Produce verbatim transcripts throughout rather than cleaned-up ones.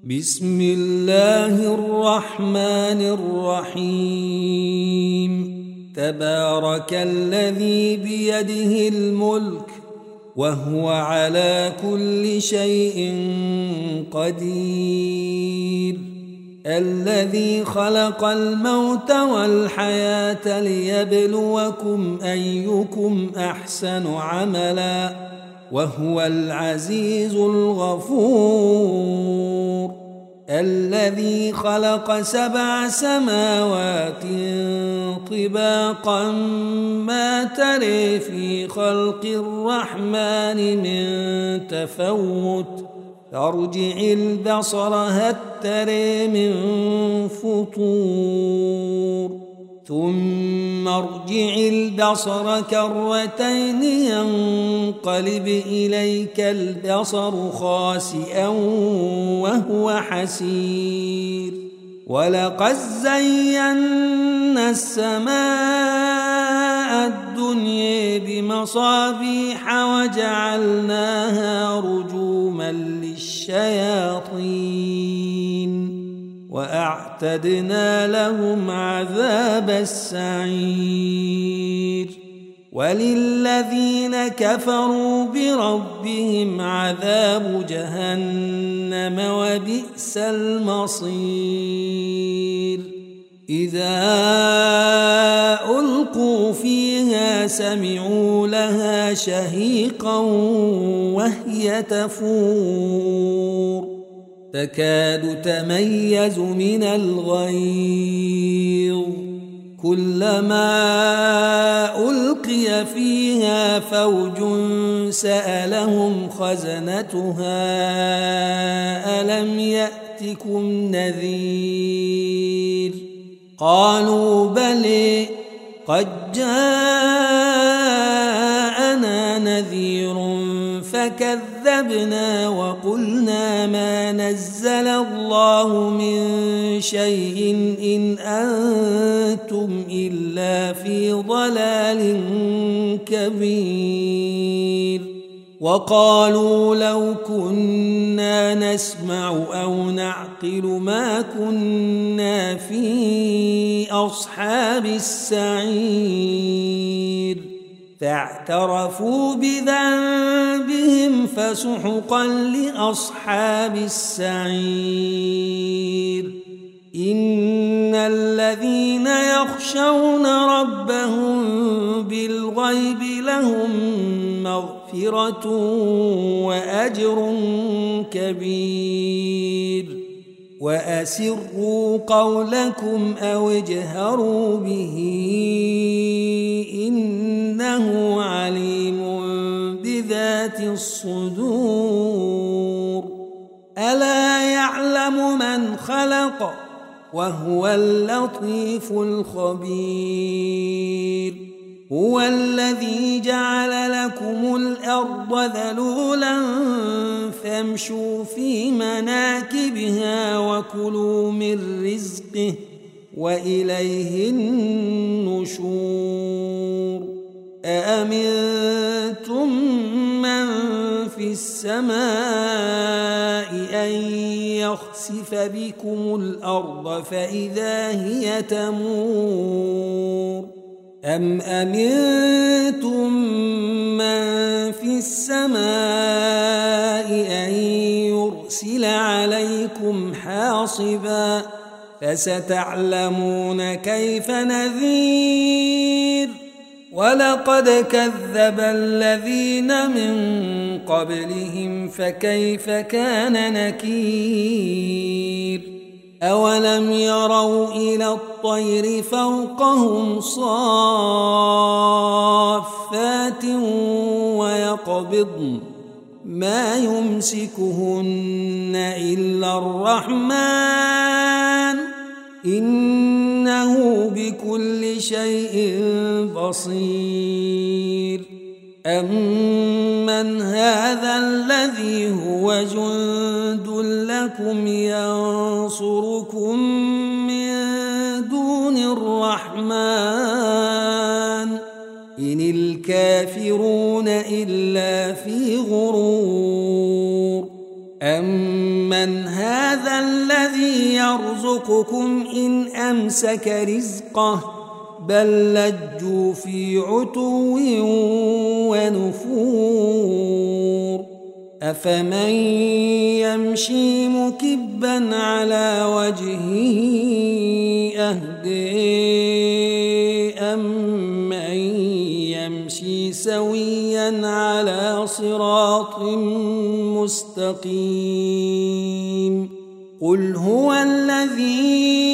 بسم الله الرحمن الرحيم تبارك الذي بيده الملك وهو على كل شيء قدير الذي خلق الموت والحياة ليبلوكم أيكم أحسن عملا وهو العزيز الغفور الذي خلق سبع سماوات طباقا ما تري في خلق الرحمن من تفوت فارجع البصر هل تري من فطور ثم ارجع البصر كرتين ينقلب إليك البصر خاسئا وهو حسير ولقد زينا السماء الدنيا بمصابيح وجعلناها رجوما للشياطين وأعتدنا لهم عذاب السعير وللذين كفروا بربهم عذاب جهنم وبئس المصير إذا ألقوا فيها سمعوا لها شهيقا وهي تفور تكاد تميز من الغيظ كلما ألقي فيها فوج سألهم خزنتها ألم يأتكم نذير قالوا بلى قد جاءنا نذير فكذبنا وقلنا ما نزل الله من شيء إن أنتم إلا في ضلال كبير وقالوا لو كنا نسمع أو نعقل ما كنا في أصحاب السعير فاعترفوا بذنبهم فسحقا لأصحاب السعير إن الذين يخشون ربهم بالغيب لهم مغفرة وأجر كبير وأسروا قولكم أو اجهروا به إنه عليم بذات الصدور ألا يعلم من خلق وهو اللطيف الخبير هو الذي جعل لكم الأرض ذلولا فامشوا في مناكبها وكلوا من رزقه وإليه النشور أأمنتم من في السماء أن يخسف بكم الأرض فإذا هي تمور أم أمنتم من في السماء أن يرسل عليكم حاصبا فستعلمون كيف نذير ولقد كذب الذين من قبلهم فكيف كان نكير أولم يروا إلى الطير فوقهم صافات ويقبضن ما يمسكهن إلا الرحمن إنه بكل شيء بصير أمن هذا الذي هو جند لكم ينصركم من دون الرحمن إن الكافرون إلا في غرور أمن أمن هذا الذي يرزقكم إن أمسك رزقه بل لجوا في عتو ونفور أفمن يمشي مكبا على وجهه أهدي أمن يمشي سويا على صراط مستقيم قل هو الذي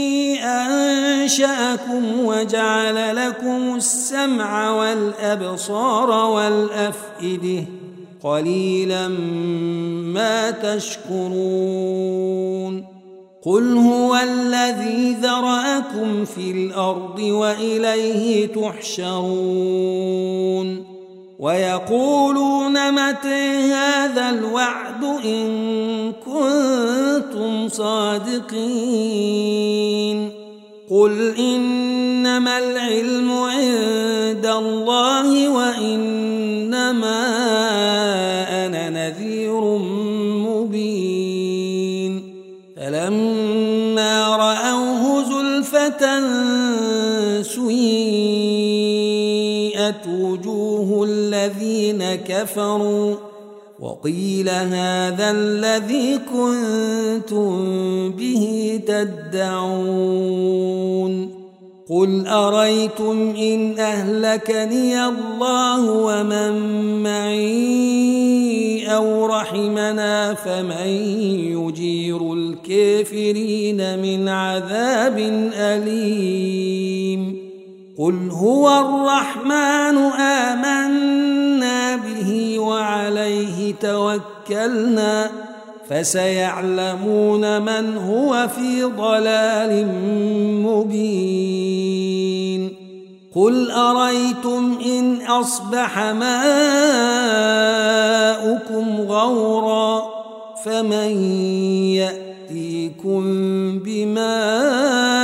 أنشأكم وجعل لكم السمع والأبصار والأفئدة قليلا ما تشكرون قل هو الذي ذرأكم في الأرض وإليه تحشرون ويقولون متى هذا الوعد إن كنتم صادقين قل إنما العلم عند الله وإنما أنا نذير مبين فلما رأوه زلفة سيئت وجوه الذين كفروا وقيل هذا الذي كنتم به تدعون قل أريتم إن أهلكني الله ومن معي أو رحمنا فمن يجير الكافرين من عذاب أليم قل هو الرحمن آمنا به وعليه توكلنا فسيعلمون من هو في ضلال مبين قل أريتم إن أصبح ماؤكم غورا فمن يأتيكم بماء